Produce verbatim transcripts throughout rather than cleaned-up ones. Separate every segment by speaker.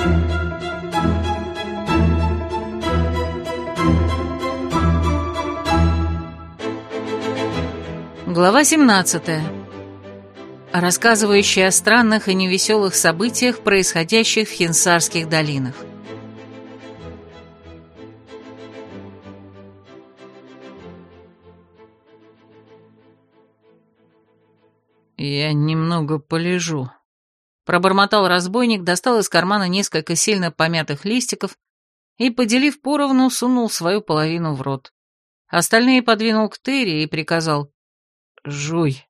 Speaker 1: Глава семнадцатая. Рассказывающая о странных и невеселых событиях, происходящих в Хинсарских долинах.
Speaker 2: «Я немного полежу»,
Speaker 1: — пробормотал разбойник, достал из кармана несколько сильно помятых листиков и, поделив поровну, сунул свою половину в рот. Остальные подвинул к Терри и приказал: «Жуй».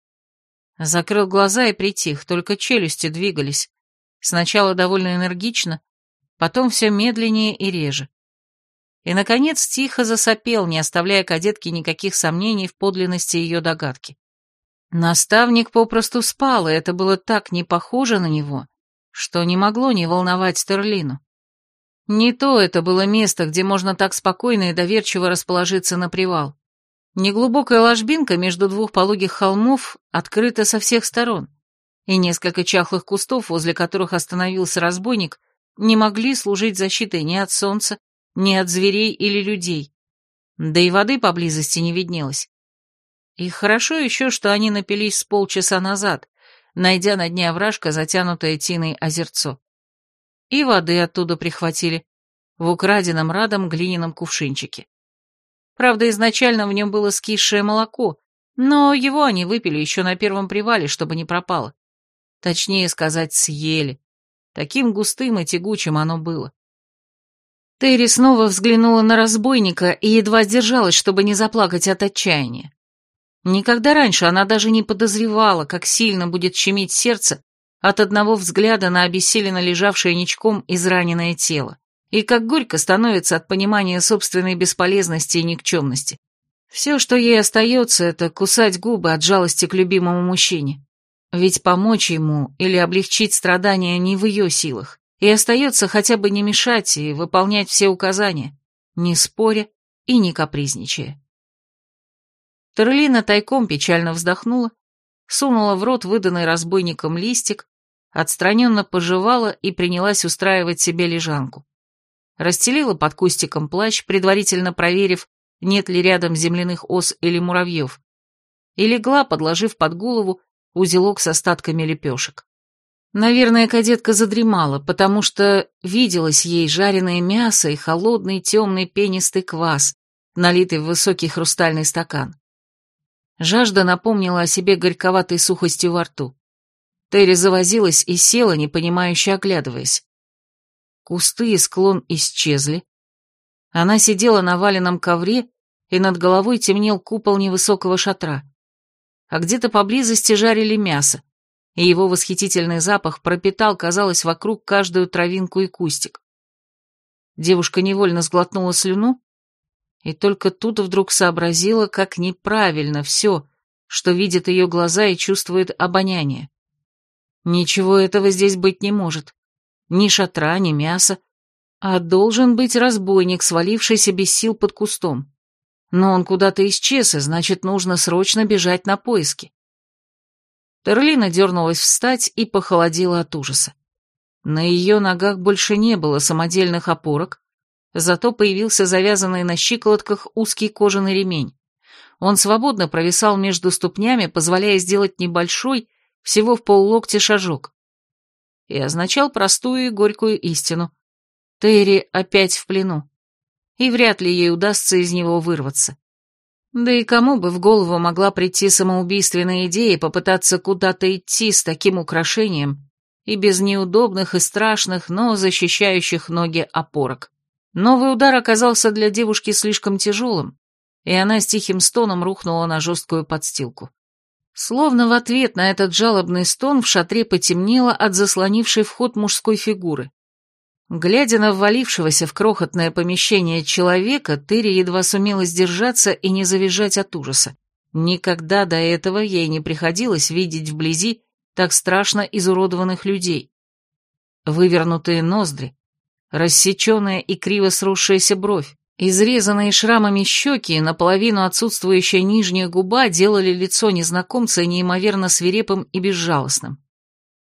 Speaker 1: Закрыл глаза и притих, только челюсти двигались. Сначала довольно энергично, потом все медленнее и реже. И, наконец, тихо засопел, не оставляя кадетке никаких сомнений в подлинности ее догадки. Наставник попросту спал, и это было так не похоже на него, что не могло не волновать Стерлину. Не то это было место, где можно так спокойно и доверчиво расположиться на привал. Неглубокая ложбинка между двух пологих холмов открыта со всех сторон, и несколько чахлых кустов, возле которых остановился разбойник, не могли служить защитой ни от солнца, ни от зверей или людей. Да и воды поблизости не виднелось. И хорошо еще, что они напились с полчаса назад, найдя на дне овражка затянутое тиной озерцо. И воды оттуда прихватили, в украденном Радом глиняном кувшинчике. Правда, изначально в нем было скисшее молоко, но его они выпили еще на первом привале, чтобы не пропало. Точнее сказать, съели. Таким густым и тягучим оно было. Терри снова взглянула на разбойника и едва сдержалась, чтобы не заплакать от отчаяния. Никогда раньше она даже не подозревала, как сильно будет щемить сердце от одного взгляда на обессиленно лежавшее ничком израненное тело, и как горько становится от понимания собственной бесполезности и никчемности. Все, что ей остается, это кусать губы от жалости к любимому мужчине. Ведь помочь ему или облегчить страдания не в ее силах, и остается хотя бы не мешать и выполнять все указания, не споря и не капризничая. Терлина тайком печально вздохнула, сунула в рот выданный разбойником листик, отстраненно пожевала и принялась устраивать себе лежанку. Расстелила под кустиком плащ, предварительно проверив, нет ли рядом земляных ос или муравьев, и легла, подложив под голову узелок с остатками лепешек. Наверное, кадетка задремала, потому что виделось ей жареное мясо и холодный темный пенистый квас, налитый в высокий хрустальный стакан. Жажда напомнила о себе горьковатой сухостью во рту. Терри завозилась и села, непонимающе оглядываясь. Кусты и склон исчезли. Она сидела на валенном ковре, и над головой темнел купол невысокого шатра. А где-то поблизости жарили мясо, и его восхитительный запах пропитал, казалось, вокруг каждую травинку и кустик. Девушка невольно сглотнула слюну, и только тут вдруг сообразила, как неправильно все, что видят ее глаза и чувствует обоняние. Ничего этого здесь быть не может. Ни шатра, ни мяса, а должен быть разбойник, свалившийся без сил под кустом. Но он куда-то исчез, и значит, нужно срочно бежать на поиски. Терлина дернулась встать и похолодела от ужаса. На ее ногах больше не было самодельных опорок, зато появился завязанный на щиколотках узкий кожаный ремень. Он свободно провисал между ступнями, позволяя сделать небольшой, всего в поллоктя шажок. И означал простую и горькую истину. Терри опять в плену, и вряд ли ей удастся из него вырваться. Да и кому бы в голову могла прийти самоубийственная идея попытаться куда-то идти с таким украшением и без неудобных и страшных, но защищающих ноги опорок. Новый удар оказался для девушки слишком тяжелым, и она с тихим стоном рухнула на жесткую подстилку. Словно в ответ на этот жалобный стон в шатре потемнело от заслонившей вход мужской фигуры. Глядя на ввалившегося в крохотное помещение человека, Терри едва сумела сдержаться и не завизжать от ужаса. Никогда до этого ей не приходилось видеть вблизи так страшно изуродованных людей. Вывернутые ноздри, рассеченная и криво сросшаяся бровь, изрезанные шрамами щеки и наполовину отсутствующая нижняя губа делали лицо незнакомца неимоверно свирепым и безжалостным.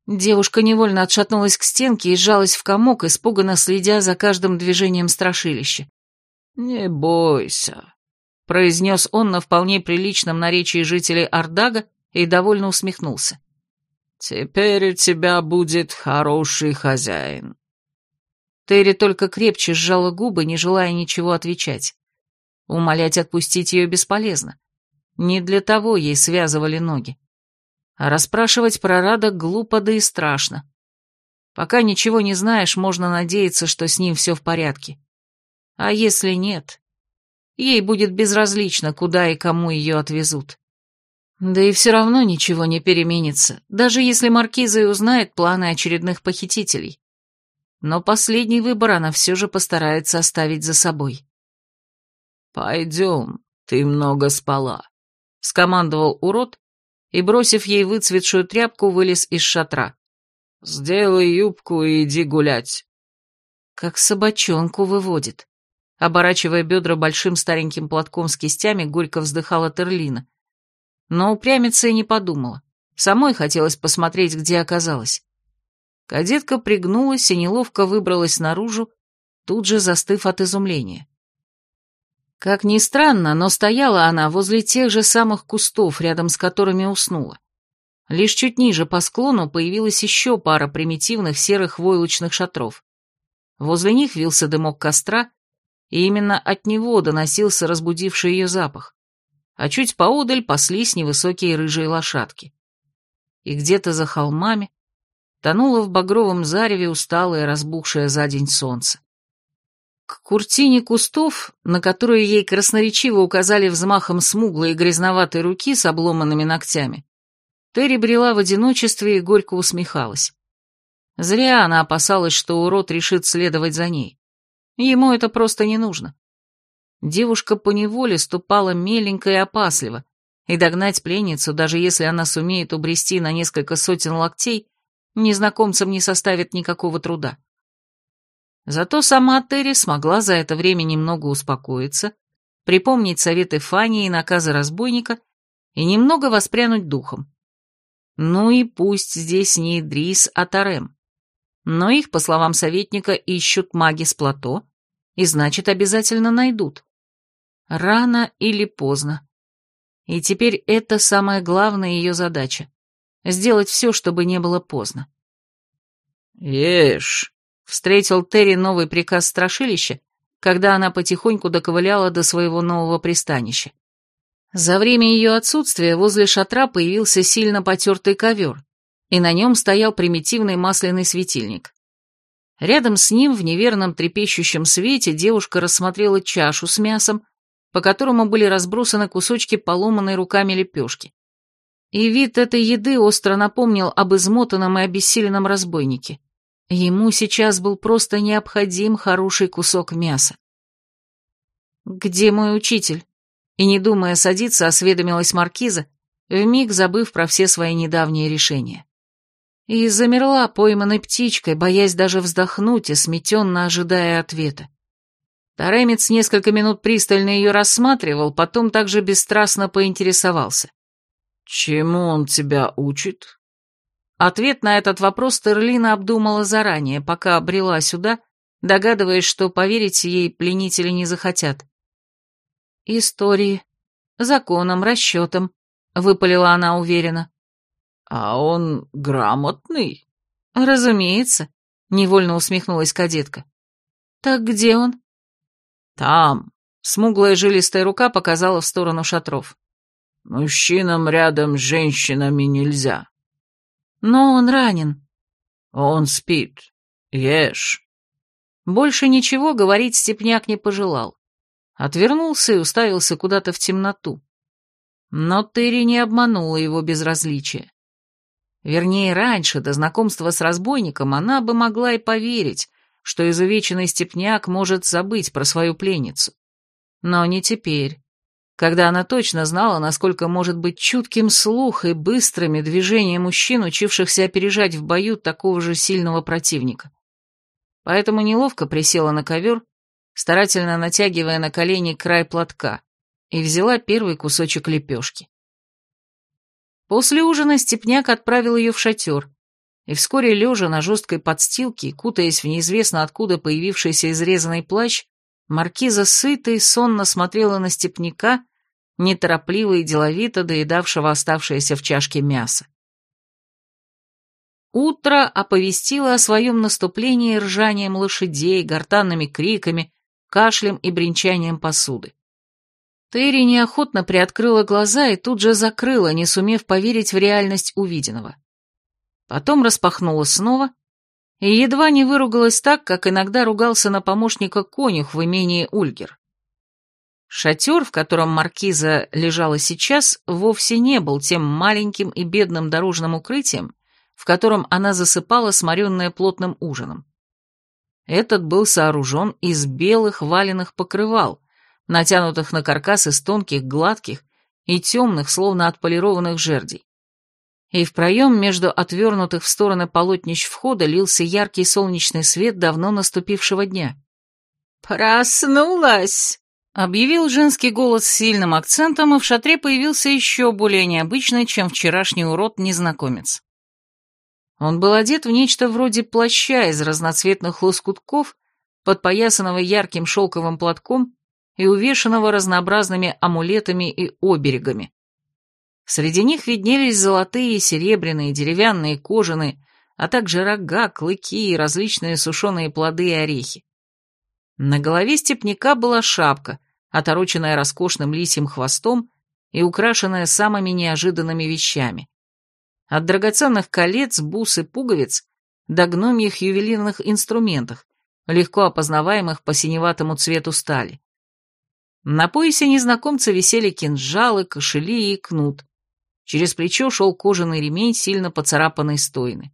Speaker 1: Девушка невольно отшатнулась к стенке и сжалась в комок, испуганно следя за каждым движением страшилища.
Speaker 2: «Не бойся»,
Speaker 1: — произнес он на вполне приличном наречии жителей Ардага и довольно усмехнулся.
Speaker 2: «Теперь у тебя будет хороший хозяин».
Speaker 1: Терри только крепче сжала губы, не желая ничего отвечать. Умолять отпустить ее бесполезно. Не для того ей связывали ноги. А расспрашивать про Рада глупо, да и страшно. Пока ничего не знаешь, можно надеяться, что с ним все в порядке. А если нет, ей будет безразлично, куда и кому ее отвезут. Да и все равно ничего не переменится, даже если Маркиза и узнает планы очередных похитителей. Но последний выбор она все же постарается оставить за собой.
Speaker 2: «Пойдем, ты много спала»,
Speaker 1: — скомандовал урод, и, бросив ей выцветшую тряпку, вылез из шатра.
Speaker 2: «Сделай юбку и иди гулять».
Speaker 1: Как собачонку выводит. Оборачивая бедра большим стареньким платком с кистями, горько вздыхала Терлина. Но упрямиться и не подумала. Самой хотелось посмотреть, где оказалась. Кадетка пригнулась и неловко выбралась наружу, тут же застыв от изумления. Как ни странно, но стояла она возле тех же самых кустов, рядом с которыми уснула. Лишь чуть ниже по склону появилась еще пара примитивных серых войлочных шатров. Возле них вился дымок костра, и именно от него доносился разбудивший ее запах, а чуть поодаль паслись невысокие рыжие лошадки. И где-то за холмами тонуло в багровом зареве усталое, разбухшее за день солнце. К куртине кустов, на которые ей красноречиво указали взмахом смуглой и грязноватой руки с обломанными ногтями, Терри брела в одиночестве и горько усмехалась. Зря она опасалась, что урод решит следовать за ней. Ему это просто не нужно. Девушка поневоле ступала меленько и опасливо, и догнать пленницу, даже если она сумеет убрести на несколько сотен локтей, незнакомцам не составит никакого труда. Зато сама Терри смогла за это время немного успокоиться, припомнить советы Фани и наказы разбойника и немного воспрянуть духом. Ну и пусть здесь не Идрис, а Тарем. Но их, по словам советника, ищут маги с плато, и значит, обязательно найдут. Рано или поздно. И теперь это самая главная ее задача — сделать все, чтобы не было поздно.
Speaker 2: «Ешь», —
Speaker 1: встретил Терри новый приказ страшилища, когда она потихоньку доковыляла до своего нового пристанища. За время ее отсутствия возле шатра появился сильно потертый ковер, и на нем стоял примитивный масляный светильник. Рядом с ним, в неверном трепещущем свете, девушка рассмотрела чашу с мясом, по которому были разбросаны кусочки поломанной руками лепешки. И вид этой еды остро напомнил об измотанном и обессиленном разбойнике. Ему сейчас был просто необходим хороший кусок мяса. «Где мой учитель?» И, не думая садиться, осведомилась маркиза, вмиг забыв про все свои недавние решения. И замерла пойманной птичкой, боясь даже вздохнуть и сметенно ожидая ответа. Таремец несколько минут пристально ее рассматривал, потом также бесстрастно поинтересовался.
Speaker 2: «Чему он тебя учит?»
Speaker 1: Ответ на этот вопрос Терлина обдумала заранее, пока брела сюда, догадываясь, что поверить ей пленители не захотят. «Истории, законам, расчетам», — выпалила она уверенно.
Speaker 2: «А он грамотный?»
Speaker 1: «Разумеется», — невольно усмехнулась кадетка. «Так где он?»
Speaker 2: «Там»,
Speaker 1: — смуглая жилистая рука показала в сторону шатров.
Speaker 2: «Мужчинам рядом с женщинами нельзя».
Speaker 1: «Но он ранен».
Speaker 2: «Он спит. Ешь».
Speaker 1: Больше ничего говорить степняк не пожелал. Отвернулся и уставился куда-то в темноту. Но Терри не обманула его безразличие. Вернее, раньше, до знакомства с разбойником, она бы могла и поверить, что изувеченный степняк может забыть про свою пленницу. Но не теперь, когда она точно знала, насколько может быть чутким слух и быстрыми движения мужчин, учившихся опережать в бою такого же сильного противника. Поэтому неловко присела на ковер, старательно натягивая на колени край платка, и взяла первый кусочек лепешки. После ужина степняк отправил ее в шатер, и вскоре, лежа на жесткой подстилке, кутаясь в неизвестно откуда появившийся изрезанный плащ, маркиза сыто и сонно смотрела на степняка, неторопливо и деловито доедавшего оставшееся в чашке мясо. Утро оповестило о своем наступлении ржанием лошадей, гортанными криками, кашлем и бренчанием посуды. Терри неохотно приоткрыла глаза и тут же закрыла, не сумев поверить в реальность увиденного. Потом распахнула снова и едва не выругалась так, как иногда ругался на помощника конюх в имении Ульгер. Шатер, в котором маркиза лежала сейчас, вовсе не был тем маленьким и бедным дорожным укрытием, в котором она засыпала, сморенная плотным ужином. Этот был сооружен из белых валеных покрывал, натянутых на каркас из тонких, гладких и темных, словно отполированных жердей. И в проем между отвернутых в стороны полотнищ входа лился яркий солнечный свет давно наступившего дня.
Speaker 3: «Проснулась!»
Speaker 1: — объявил женский голос с сильным акцентом, и в шатре появился еще более необычный, чем вчерашний урод-незнакомец. Он был одет в нечто вроде плаща из разноцветных лоскутков, подпоясанного ярким шелковым платком и увешанного разнообразными амулетами и оберегами. Среди них виднелись золотые, серебряные, деревянные, кожаные, а также рога, клыки и различные сушеные плоды и орехи. На голове степняка была шапка, отороченная роскошным лисьим хвостом и украшенная самыми неожиданными вещами. От драгоценных колец, бус и пуговиц до гномьих ювелирных инструментов, легко опознаваемых по синеватому цвету стали. На поясе незнакомца висели кинжалы, кошели и кнут. Через плечо шел кожаный ремень, сильно поцарапанной стойны.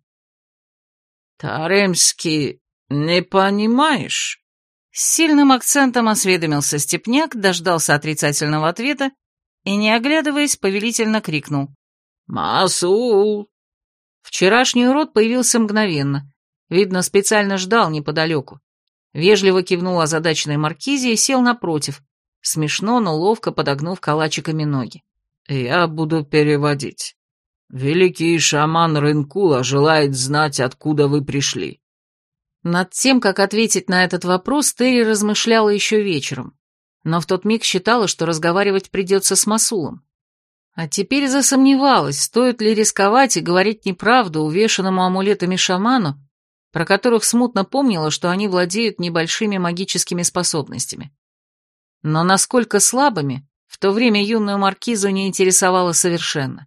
Speaker 2: «Таремский, не понимаешь?»
Speaker 1: С сильным акцентом осведомился степняк, дождался отрицательного ответа и, не оглядываясь, повелительно крикнул.
Speaker 2: «Масул!»
Speaker 1: Вчерашний урод появился мгновенно. Видно, специально ждал неподалеку. Вежливо кивнул озадаченной маркизе и сел напротив, смешно, но ловко подогнув калачиками ноги.
Speaker 2: «Я буду переводить. Великий шаман Рынкула желает знать, откуда вы пришли».
Speaker 1: Над тем, как ответить на этот вопрос, Терри размышляла еще вечером, но в тот миг считала, что разговаривать придется с Масулом. А теперь засомневалась, стоит ли рисковать и говорить неправду увешанному амулетами шаману, про которых смутно помнила, что они владеют небольшими магическими способностями. Но насколько слабыми, в то время юную маркизу не интересовало совершенно.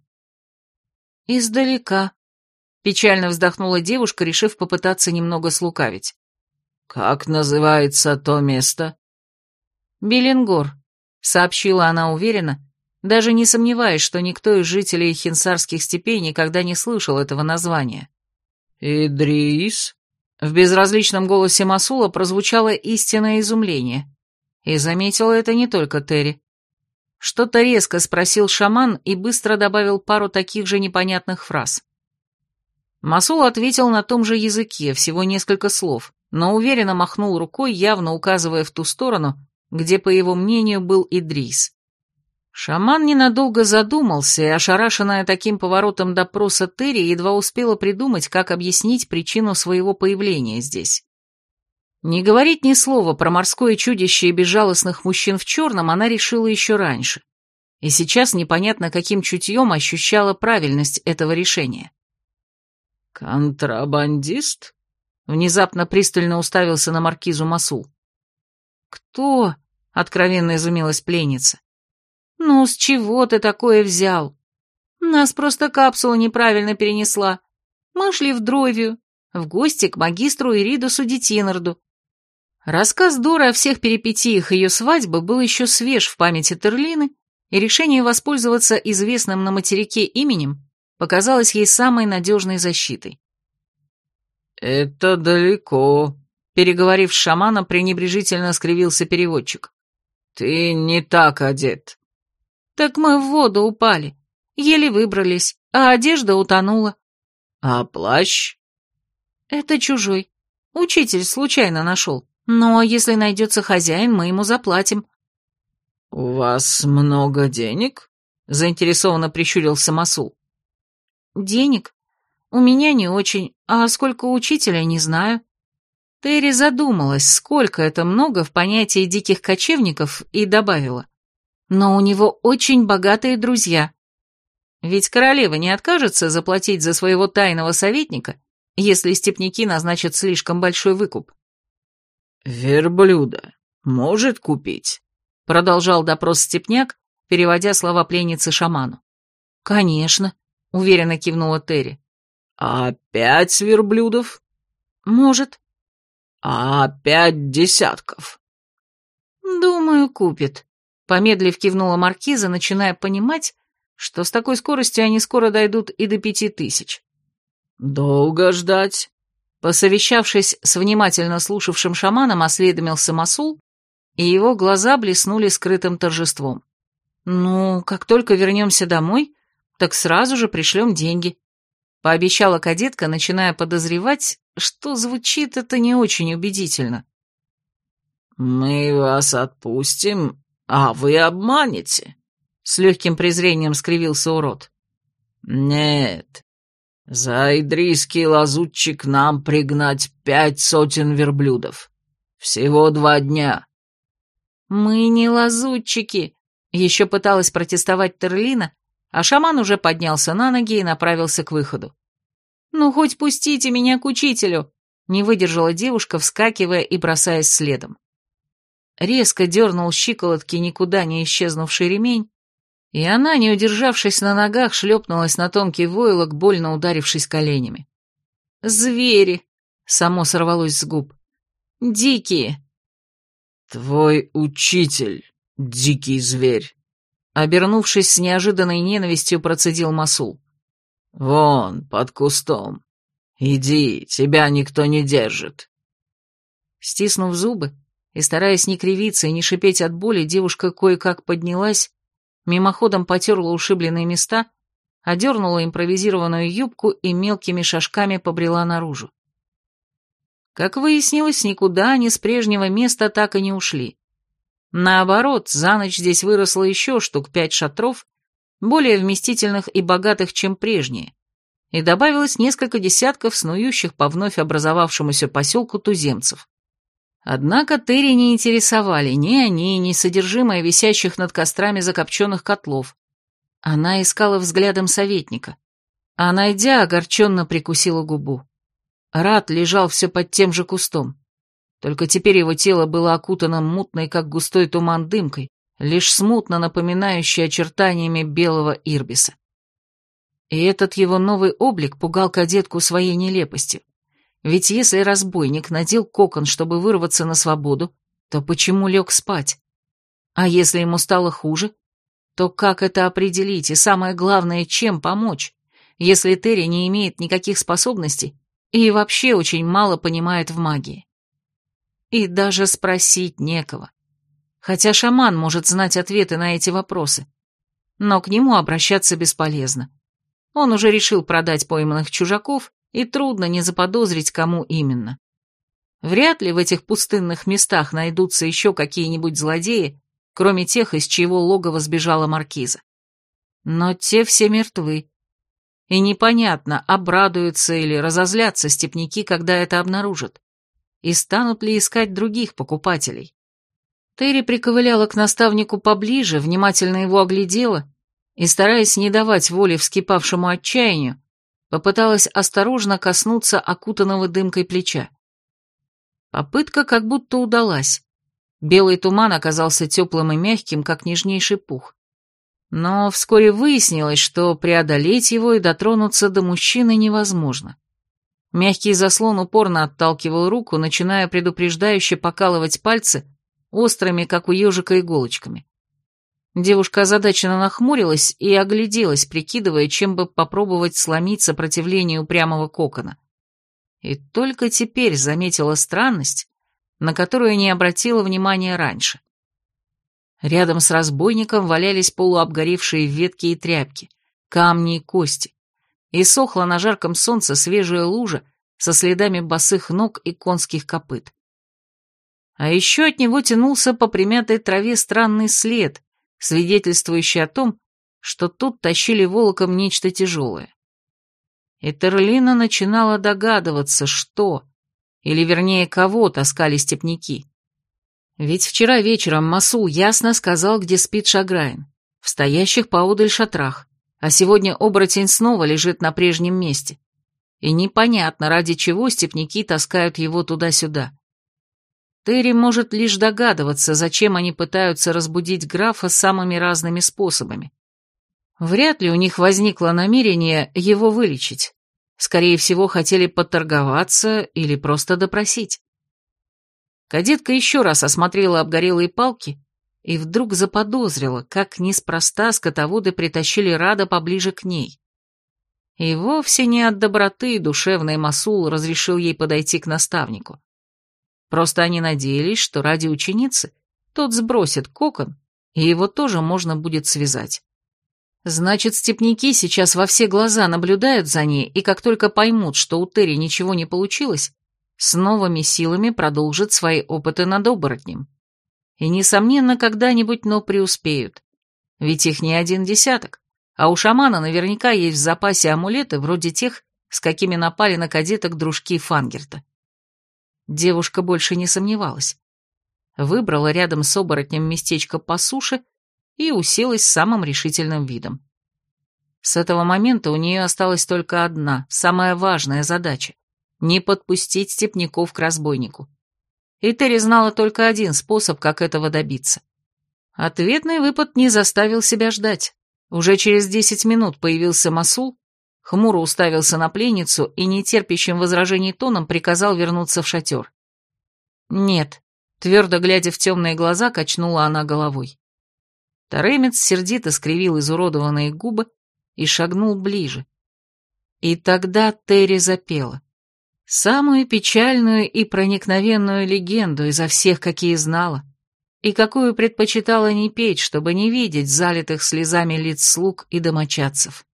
Speaker 1: «Издалека», — печально вздохнула девушка, решив попытаться немного слукавить.
Speaker 2: «Как называется то место?»
Speaker 1: «Беленгор», — сообщила она уверенно, даже не сомневаясь, что никто из жителей хинсарских степей никогда не слышал этого названия.
Speaker 2: «Идрис?»
Speaker 1: В безразличном голосе Масула прозвучало истинное изумление. И заметила это не только Терри. Что-то резко спросил шаман и быстро добавил пару таких же непонятных фраз. Масул ответил на том же языке, всего несколько слов, но уверенно махнул рукой, явно указывая в ту сторону, где, по его мнению, был Идрис. Шаман ненадолго задумался, и, ошарашенная таким поворотом допроса Терри, едва успела придумать, как объяснить причину своего появления здесь. Не говорить ни слова про морское чудище и безжалостных мужчин в черном она решила еще раньше, и сейчас непонятно каким чутьем ощущала правильность этого решения.
Speaker 2: «Контрабандист?»
Speaker 1: — внезапно пристально уставился на маркизу Масул. «Кто?» — откровенно изумилась пленница. «Ну, с чего ты такое взял? Нас просто капсула неправильно перенесла. Мы шли в Дровию, в гости к магистру Иридусу Детинарду». Рассказ Доры о всех перипетиях ее свадьбы был еще свеж в памяти Терлины, и решение воспользоваться известным на материке именем показалось ей самой надежной защитой.
Speaker 2: «Это далеко», —
Speaker 1: переговорив с шаманом, пренебрежительно скривился переводчик.
Speaker 2: «Ты не так одет».
Speaker 1: «Так мы в воду упали, еле выбрались, а одежда утонула».
Speaker 2: «А плащ?»
Speaker 1: «Это чужой. Учитель случайно нашел. Но если найдется хозяин, мы ему заплатим».
Speaker 2: «У вас много денег?» — заинтересованно прищурился Масул.
Speaker 1: «Денег? У меня не очень, а сколько у учителя, не знаю. Терри задумалась, сколько это много в понятии диких кочевников, и добавила. Но у него очень богатые друзья. Ведь королева не откажется заплатить за своего тайного советника, если степняки назначат слишком большой выкуп.
Speaker 2: «Верблюда может купить?» — продолжал допрос степняк, переводя слова пленницы шаману.
Speaker 1: «Конечно», — уверенно кивнула Терри.
Speaker 2: «А пять верблюдов?»
Speaker 1: «Может».
Speaker 2: «А пять десятков?»
Speaker 1: «Думаю, купит», — помедлив кивнула маркиза, начиная понимать, что с такой скоростью они скоро дойдут и до пяти тысяч.
Speaker 2: «Долго ждать?»
Speaker 1: Посовещавшись с внимательно слушавшим шаманом, осведомился Масул, и его глаза блеснули скрытым торжеством. «Ну, как только вернемся домой, так сразу же пришлем деньги», — пообещала кадетка, начиная подозревать, что звучит это не очень убедительно.
Speaker 2: «Мы вас отпустим, а вы обманете», — с легким презрением скривился урод. «Нет, за идрийский лазутчик нам пригнать пять сотен верблюдов. Всего два дня».
Speaker 1: «Мы не лазутчики», — еще пыталась протестовать Терлина, а шаман уже поднялся на ноги и направился к выходу. «Ну, хоть пустите меня к учителю», — не выдержала девушка, вскакивая и бросаясь следом. Резко дернул щиколотки никуда не исчезнувший ремень, и она, не удержавшись на ногах, шлепнулась на тонкий войлок, больно ударившись коленями. «Звери!» — само сорвалось с губ. «Дикие!»
Speaker 2: «Твой учитель, дикий зверь!»
Speaker 1: Обернувшись с неожиданной ненавистью, процедил Масул.
Speaker 2: «Вон, под кустом. Иди, тебя никто не держит».
Speaker 1: Стиснув зубы и стараясь не кривиться и не шипеть от боли, девушка кое-как поднялась, мимоходом потерла ушибленные места, одернула импровизированную юбку и мелкими шажками побрела наружу. Как выяснилось, никуда они с прежнего места так и не ушли. Наоборот, за ночь здесь выросло еще штук пять шатров, более вместительных и богатых, чем прежние, и добавилось несколько десятков снующих по вновь образовавшемуся поселку туземцев. Однако Терри не интересовали ни они, ни содержимое висящих над кострами закопченных котлов. Она искала взглядом советника, а, найдя, огорченно прикусила губу. Рат лежал все под тем же кустом, только теперь его тело было окутано мутной, как густой туман, дымкой, лишь смутно напоминающей очертаниями белого ирбиса. И этот его новый облик пугал кадетку своей нелепостью. Ведь если разбойник надел кокон, чтобы вырваться на свободу, то почему лег спать? А если ему стало хуже, то как это определить и, самое главное, чем помочь, если Терри не имеет никаких способностей и вообще очень мало понимает в магии? И даже спросить некого. Хотя шаман может знать ответы на эти вопросы, но к нему обращаться бесполезно. Он уже решил продать пойманных чужаков, и трудно не заподозрить, кому именно. Вряд ли в этих пустынных местах найдутся еще какие-нибудь злодеи, кроме тех, из чьего логова сбежала маркиза. Но те все мертвы. И непонятно, обрадуются или разозлятся степняки, когда это обнаружат. И станут ли искать других покупателей? Терри приковыляла к наставнику поближе, внимательно его оглядела и, стараясь не давать воли вскипавшему отчаянию, попыталась осторожно коснуться окутанного дымкой плеча. Попытка как будто удалась. Белый туман оказался теплым и мягким, как нежнейший пух. Но вскоре выяснилось, что преодолеть его и дотронуться до мужчины невозможно. Мягкий заслон упорно отталкивал руку, начиная предупреждающе покалывать пальцы острыми, как у ежика, иголочками. Девушка озадаченно нахмурилась и огляделась, прикидывая, чем бы попробовать сломить сопротивление упрямого кокона. И только теперь заметила странность, на которую не обратила внимания раньше. Рядом с разбойником валялись полуобгоревшие ветки и тряпки, камни и кости, и сохла на жарком солнце свежая лужа со следами босых ног и конских копыт. А еще от него тянулся по примятой траве странный след, свидетельствующий о том, что тут тащили волоком нечто тяжелое. И Терлина начинала догадываться, что, или вернее, кого таскали степняки. Ведь вчера вечером Масул ясно сказал, где спит Шаграйн, в стоящих поодаль шатрах, а сегодня оборотень снова лежит на прежнем месте. И непонятно, ради чего степняки таскают его туда-сюда. Терри может лишь догадываться, зачем они пытаются разбудить графа самыми разными способами. Вряд ли у них возникло намерение его вылечить. Скорее всего, хотели поторговаться или просто допросить. Кадетка еще раз осмотрела обгорелые палки и вдруг заподозрила, как неспроста скотоводы притащили Рада поближе к ней. И вовсе не от доброты душевный Масул разрешил ей подойти к наставнику. Просто они надеялись, что ради ученицы тот сбросит кокон, и его тоже можно будет связать. Значит, степняки сейчас во все глаза наблюдают за ней, и как только поймут, что у Терри ничего не получилось, с новыми силами продолжат свои опыты над оборотнем. И, несомненно, когда-нибудь, но преуспеют. Ведь их не один десяток, а у шамана наверняка есть в запасе амулеты, вроде тех, с какими напали на кадеток дружки Фангерта. Девушка больше не сомневалась. Выбрала рядом с оборотнем местечко по суше и уселась с самым решительным видом. С этого момента у нее осталась только одна, самая важная задача — не подпустить степняков к разбойнику. И Терри знала только один способ, как этого добиться. Ответный выпад не заставил себя ждать. Уже через десять минут появился Масул, хмуро уставился на пленницу и нетерпящим возражений тоном приказал вернуться в шатер. «Нет», — твердо глядя в темные глаза, качнула она головой. Таремец сердито скривил изуродованные губы и шагнул ближе. И тогда Терри запела. Самую печальную и проникновенную легенду изо всех, какие знала, и какую предпочитала не петь, чтобы не видеть залитых слезами лиц слуг и домочадцев.